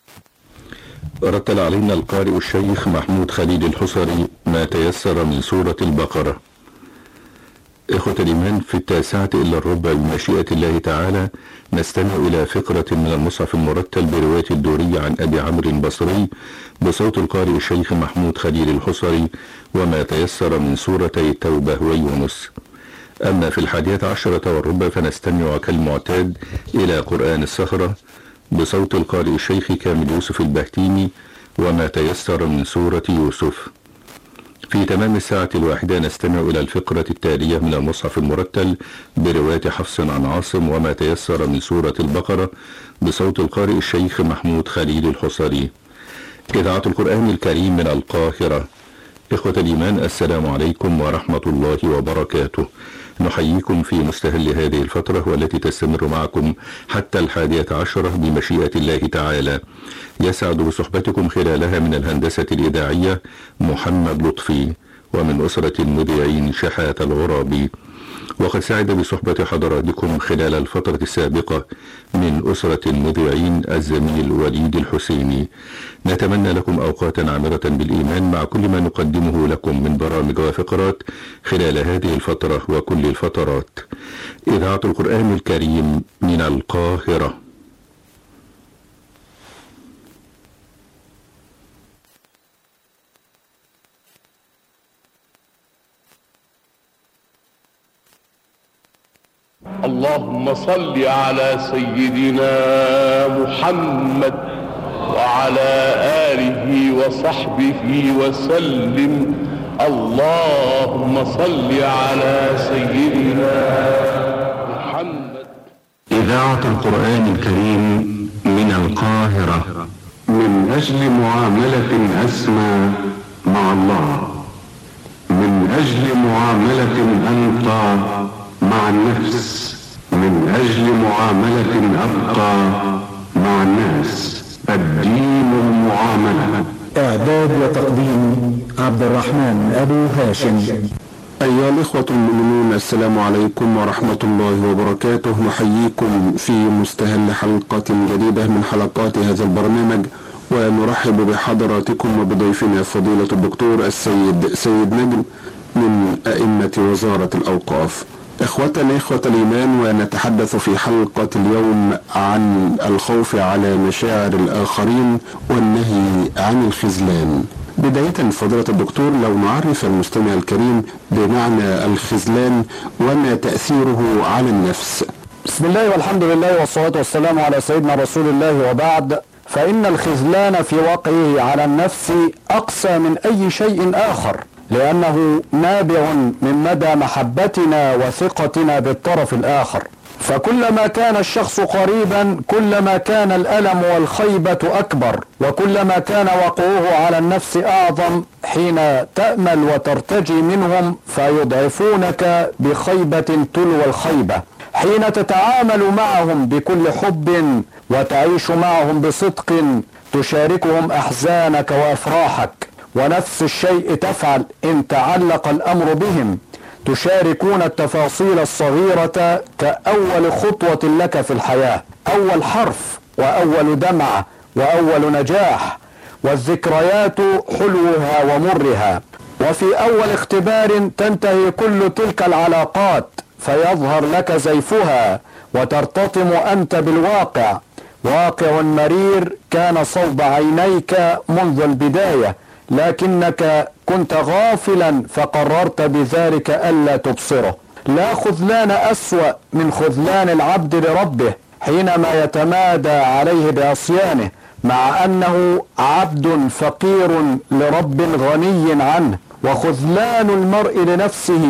رتل علينا القارئ الشيخ محمود خليل الحصري ما تيسر من سورة البقرة. إخوة الإيمان، في 9:45 بمشيئة الله تعالى نستمع إلى فقرة من المصحف المرتل برواية الدوري عن أبي عمرو البصري بصوت القارئ الشيخ محمود خليل الحصري وما تيسر من سورتي التوبة ويونس. أما في 11:15 فنستمع كالمعتاد إلى قرآن الصخرة بصوت القارئ الشيخ كامل يوسف البهتيمي وما تيسر من سورة يوسف. في تمام 1:01 نستمع إلى الفقرة التالية من المصحف المرتل برواية حفص عن عاصم وما تيسر من سورة البقرة بصوت القارئ الشيخ محمود خليل الحصري. إذاعة القرآن الكريم من القاهرة. إخوة الإيمان، السلام عليكم ورحمة الله وبركاته. نحييكم في مستهل هذه الفترة والتي تستمر معكم حتى 11 بمشيئة الله تعالى. يسعد بصحبتكم خلالها من الهندسة الإذاعية محمد لطفي، ومن أسرة المذيعين شحات الغرابي. وقد سعد بصحبة حضراتكم خلال الفترة السابقة من أسرة المذيعين الزميل وليد الحسيني. نتمنى لكم أوقاتا عامرة بالإيمان مع كل ما نقدمه لكم من برامج وفقرات خلال هذه الفترة وكل الفترات. إذاعة القرآن الكريم من القاهرة. اللهم صل على سيدنا محمد وعلى آله وصحبه وسلم. اللهم صل على سيدنا محمد. إذاعة القرآن الكريم من القاهرة. من أجل معاملة أسمى مع الله، من أجل معاملة أنقى مع النفس، من أجل معاملة أبقى مع الناس. الدين المعاملة. إعداد وتقديم عبد الرحمن أبو هاشم. أيها الإخوة المؤمنون، السلام عليكم ورحمة الله وبركاته. نحييكم في مستهل حلقة جديدة من حلقات هذا البرنامج، ونرحب بحضراتكم وبضيفنا فضيلة الدكتور السيد سيد نجم من أئمة وزارة الأوقاف. إخوة الإيمان، ونتحدث في حلقة اليوم عن الخوف على مشاعر الآخرين والنهي عن الخذلان. بداية فضيلة الدكتور، لو نعرف المستمع الكريم بمعنى الخذلان وما تأثيره على النفس. بسم الله والحمد لله والصلاة والسلام على سيدنا رسول الله، وبعد، فإن الخذلان في وقعه على النفس أقسى من أي شيء آخر، لأنه نابع من مدى محبتنا وثقتنا بالطرف الآخر. فكلما كان الشخص قريبا كلما كان الألم والخيبة أكبر، وكلما كان وقعه على النفس أعظم حين تأمل وترتجي منهم فيضعفونك بخيبة تلو الخيبة. حين تتعامل معهم بكل حب وتعيش معهم بصدق تشاركهم أحزانك وأفراحك، ونفس الشيء تفعل إن تعلق الأمر بهم، تشاركون التفاصيل الصغيرة كأول خطوة لك في الحياة، أول حرف وأول دمعة وأول نجاح، والذكريات حلوها ومرها. وفي أول اختبار تنتهي كل تلك العلاقات فيظهر لك زيفها وترتطم أنت بالواقع، واقع مرير كان صوب عينيك منذ البداية، لكنك كنت غافلا فقررت بذلك ألا تبصره. لا خذلان أسوأ من خذلان العبد لربه حينما يتمادى عليه بعصيانه، مع أنه عبد فقير لرب غني عنه. وخذلان المرء لنفسه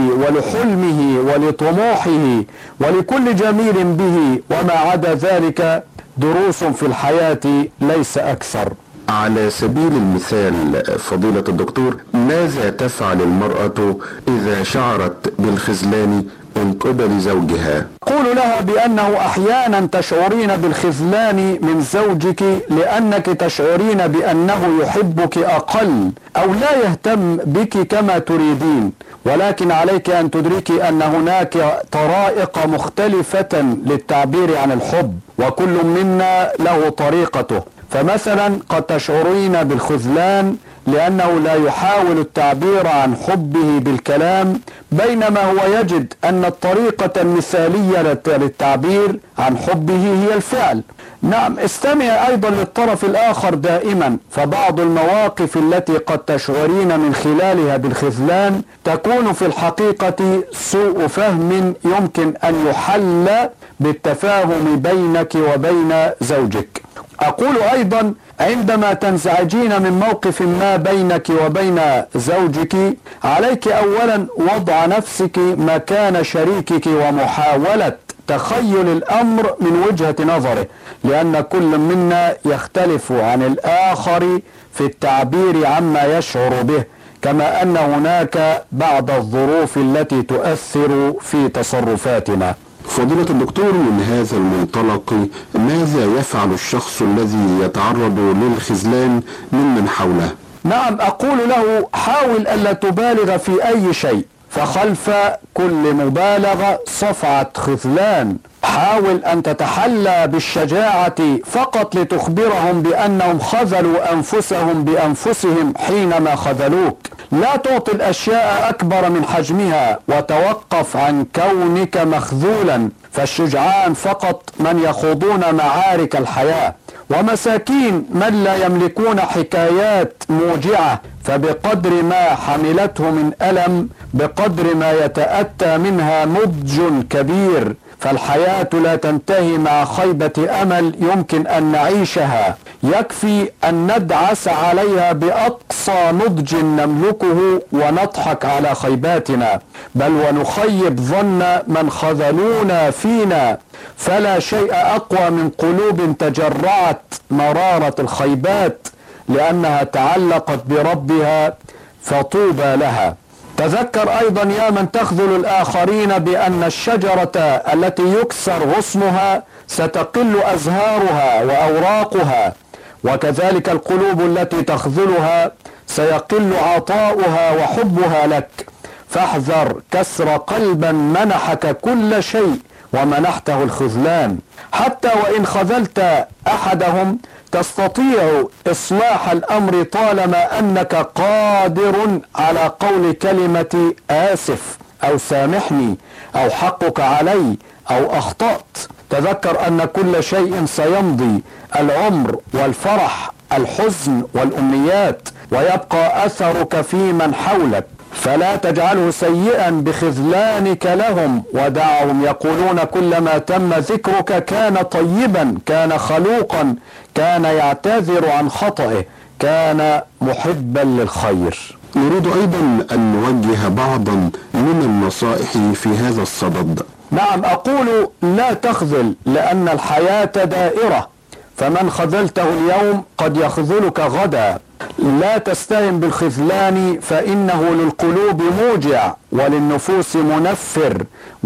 ولحلمه ولطموحه ولكل جميل به وما عدا ذلك دروس في الحياة ليس أكثر. على سبيل المثال فضيلة الدكتور، ماذا تفعل المرأة إذا شعرت بالخذلان من قبل زوجها؟ قول لها بأنه أحيانا تشعرين بالخذلان من زوجك لأنك تشعرين بأنه يحبك أقل أو لا يهتم بك كما تريدين، ولكن عليك أن تدركي أن هناك طرائق مختلفة للتعبير عن الحب، وكل منا له طريقته. فمثلا قد تشعرين بالخذلان لأنه لا يحاول التعبير عن حبه بالكلام، بينما هو يجد أن الطريقة المثالية للتعبير عن حبه هي الفعل. نعم، استمع أيضا للطرف الآخر دائما، فبعض المواقف التي قد تشعرين من خلالها بالخذلان تكون في الحقيقة سوء فهم يمكن أن يحل بالتفاهم بينك وبين زوجك. أقول أيضا عندما تنزعجين من موقف ما بينك وبين زوجك، عليك أولا وضع نفسك مكان شريكك ومحاولة تخيل الأمر من وجهة نظره، لأن كل منا يختلف عن الآخر في التعبير عما يشعر به، كما أن هناك بعض الظروف التي تؤثر في تصرفاتنا. فضيلة الدكتور، من هذا المنطلق ماذا يفعل الشخص الذي يتعرض للخذلان ممن حوله؟ نعم، أقول له حاول ألا تبالغ في أي شيء، فخلف كل مبالغة صفعة خذلان. حاول أن تتحلى بالشجاعة فقط لتخبرهم بأنهم خذلوا أنفسهم بأنفسهم حينما خذلوك. لا تعطي الأشياء أكبر من حجمها وتوقف عن كونك مخذولا، فالشجعان فقط من يخوضون معارك الحياة، ومساكين من لا يملكون حكايات موجعة، فبقدر ما حملته من ألم بقدر ما يتأتى منها نضج كبير. فالحياة لا تنتهي مع خيبة أمل يمكن أن نعيشها، يكفي أن ندعس عليها بأقصى نضج نملكه ونضحك على خيباتنا، بل ونخيب ظن من خذلونا فينا. فلا شيء أقوى من قلوب تجرعت مرارة الخيبات لأنها تعلقت بربها، فطوبى لها. تذكر أيضا يا من تخذل الآخرين بأن الشجرة التي يكسر غصنها ستقل أزهارها وأوراقها، وكذلك القلوب التي تخذلها سيقل عطاؤها وحبها لك. فاحذر كسر قلبا منحك كل شيء ومنحته الخذلان. حتى وإن خذلت أحدهم تستطيع إصلاح الأمر طالما أنك قادر على قول كلمة آسف أو سامحني أو حقك علي أو أخطأت. تذكر أن كل شيء سيمضي، العمر والفرح، الحزن والأمنيات، ويبقى أثرك في من حولك. فلا تجعله سيئا بخذلانك لهم، ودعهم يقولون كلما تم ذكرك كان طيبا، كان خلوقا، كان يعتذر عن خطئه، كان محبا للخير. نريد أيضا أن نوجه بعضا من النصائح في هذا الصدد. نعم، أقول لا تخذل، لأن الحياة دائرة، فمن خذلته اليوم قد يخذلك غدا. لا تستهن بالخذلان، فإنه للقلوب موجع وللنفوس منفر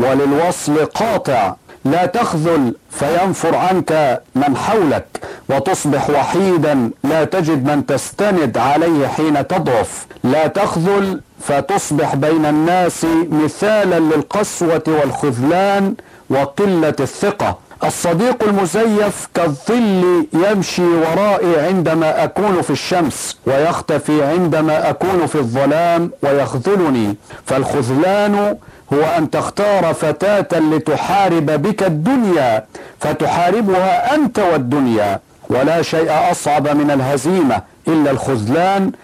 وللوصل قاطع. لا تخذل فينفر عنك من حولك وتصبح وحيدا لا تجد من تستند عليه حين تضعف. لا تخذل فتصبح بين الناس مثالا للقسوة والخذلان وقلة الثقة. الصديق المزيف كالظل يمشي ورائي عندما أكون في الشمس ويختفي عندما أكون في الظلام ويخذلني. فالخذلان هو أن تختار فتاة لتحارب بك الدنيا فتحاربها أنت والدنيا. ولا شيء أصعب من الهزيمة إلا الخذلان،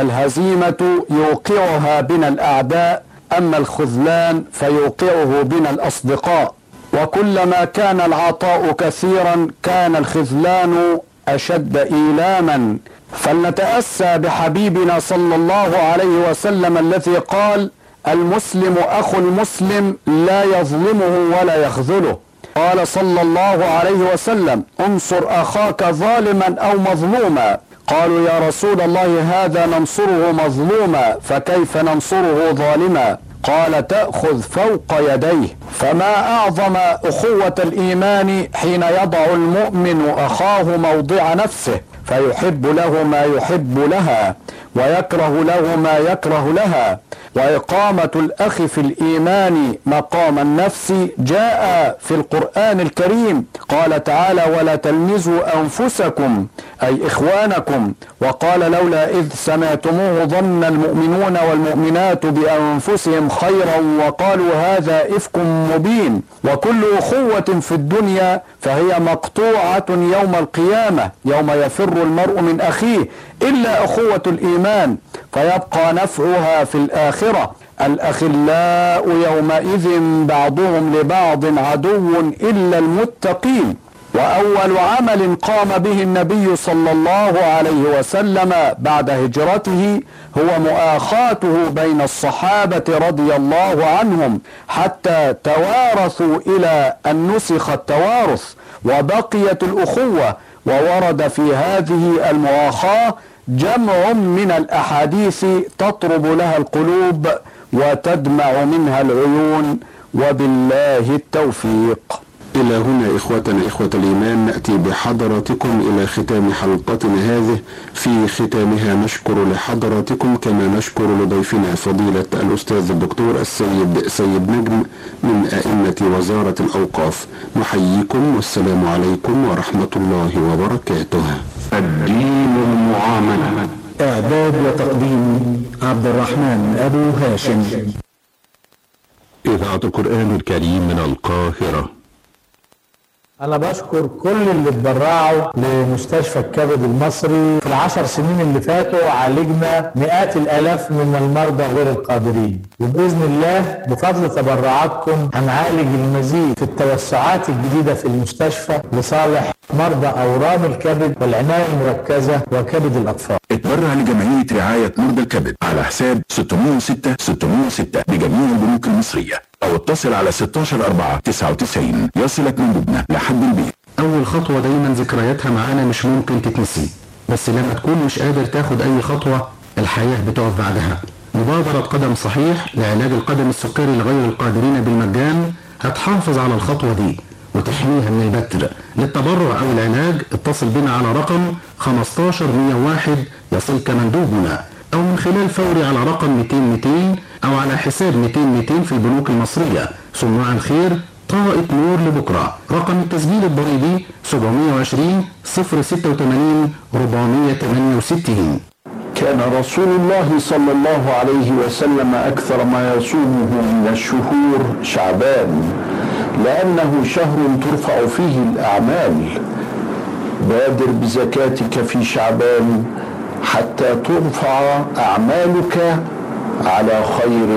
فالهزيمة يوقعها بنا الأعداء، أما الخذلان فيوقعه بنا الأصدقاء. وكلما كان العطاء كثيرا كان الخذلان أشد إيلاما. فلنتأسى بحبيبنا صلى الله عليه وسلم الذي قال: المسلم أخو المسلم لا يظلمه ولا يخذله. قال صلى الله عليه وسلم: انصر أخاك ظالما أو مظلوما. قالوا: يا رسول الله هذا ننصره مظلوما فكيف ننصره ظالما؟ قال: تأخذ فوق يديه. فما أعظم أخوة الإيمان حين يضع المؤمن أخاه موضع نفسه فيحب له ما يحب لها ويكره له ما يكره لها. وإقامة الأخ في الإيمان مقام النفس جاء في القرآن الكريم. قال تعالى: ولا تلمزوا أنفسكم أي إخوانكم. وقال: لولا إذ سمعتموه ظن المؤمنون والمؤمنات بأنفسهم خيرا وقالوا هذا إفك مبين. وكل أخوة في الدنيا فهي مقطوعة يوم القيامة يوم يفر المرء من أخيه إلا أخوة الإيمان فيبقى نفعها في الآخرة. الأخلاء يومئذ بعضهم لبعض عدو إلا المتقين. وأول عمل قام به النبي صلى الله عليه وسلم بعد هجرته هو مؤاخاته بين الصحابة رضي الله عنهم حتى توارثوا إلى أن نسخ التوارث وبقيت الأخوة. وورد في هذه المؤاخاة جمع من الأحاديث تطرب لها القلوب وتدمع منها العيون، وبالله التوفيق. إلى هنا إخوتنا إخوة الإيمان نأتي بحضراتكم إلى ختام حلقتنا هذه. في ختامها نشكر لحضراتكم كما نشكر لضيفنا فضيلة الأستاذ الدكتور السيد سيد نجم من أئمة وزارة الأوقاف. نحييكم والسلام عليكم ورحمة الله وبركاته. الدين المعاملة. إعداد وتقديم عبد الرحمن أبو هاشم. إذاعة القرآن الكريم من القاهرة. أنا بشكر كل اللي اتبرعوا لمستشفى الكبد المصري. في ال10 سنين اللي فاتوا عالجنا مئات الآلاف من المرضى غير القادرين، وبإذن الله بفضل تبرعاتكم هنعالج المزيد في التوسعات الجديدة في المستشفى لصالح مرضى أورام الكبد والعناية المركزة وكبد الأطفال. اتبرع لجمعية رعاية مرضى الكبد على حساب 606 بجميع البنوك المصرية أو اتصل على 16/499 يصلك مندوبنا لحد البيت. أول خطوة دايما ذكرياتها معانا مش ممكن تتنسي، بس لما تكون مش قادر تاخد أي خطوة الحياة بتقف بعدها. مبادرة قدم صحيح لعلاج القدم السكري لغير القادرين بالمجان هتحافظ على الخطوة دي وتحميها من البتر. للتبرع أو العلاج اتصل بنا على رقم 15101 يصلك مندوبنا، أو من خلال فوري على رقم 200 أو على حساب 200 في البنوك المصرية. صناع الخير طائة نور لبكرة. رقم التسجيل الضريبي 720 086 468. كان رسول الله صلى الله عليه وسلم أكثر ما يصومه من الشهور شعبان لأنه شهر ترفع فيه الأعمال. بادر بزكاتك في شعبان حتى ترفع أعمالك على خير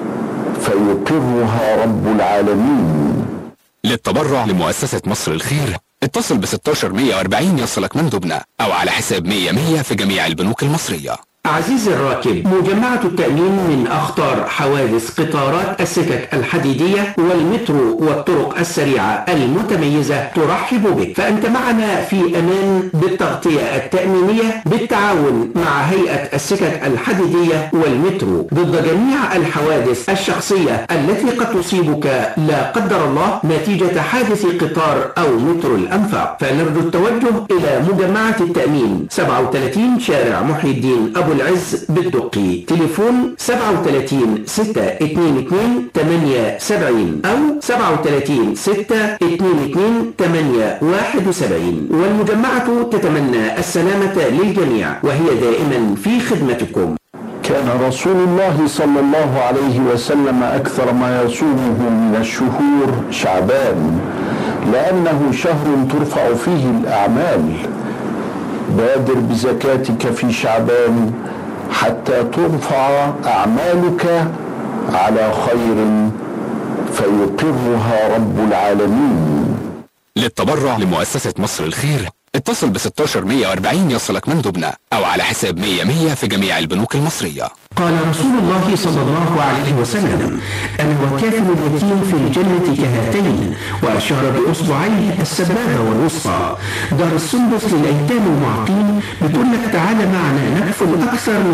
فيقرها رب العالمين. للتبرع لمؤسسة مصر الخير اتصل ب 16140 يصلك مندوبنا، أو على حساب 100 في جميع البنوك المصرية. عزيزي الراكب، مجمعة التأمين من أخطر حوادث قطارات السكك الحديدية والمترو والطرق السريعة المتميزة ترحب بك، فأنت معنا في أمان بالتغطية التأمينية بالتعاون مع هيئة السكك الحديدية والمترو ضد جميع الحوادث الشخصية التي قد تصيبك لا قدر الله نتيجة حادث قطار أو مترو الأنفاق. فنرجو التوجه إلى مجمعة التأمين 37 شارع محي الدين أبو العز بالدقي. تليفون 37 622 78 أو 37 622 871. والمجمعة تتمنى السلامة للجميع وهي دائما في خدمتكم. كان رسول الله صلى الله عليه وسلم أكثر ما يصومه من الشهور شعبان لأنه شهر ترفع فيه الأعمال. بادر بزكاتك في شعبان حتى ترفع أعمالك على خير فيقرها رب العالمين. للتبرع لمؤسسة مصر الخير اتصل ب 16140 يصلك مندوبنا أو على حساب 100 في جميع البنوك المصرية. قال رسول الله صلى الله عليه وسلم: أنا وكافل اليتيم في الجنة كهاتين، وأشار بأصبعيه السبابة والوسطى. دار السندس للأيتام المعاقين بتقول لك تعالى معنا نكفل أكثر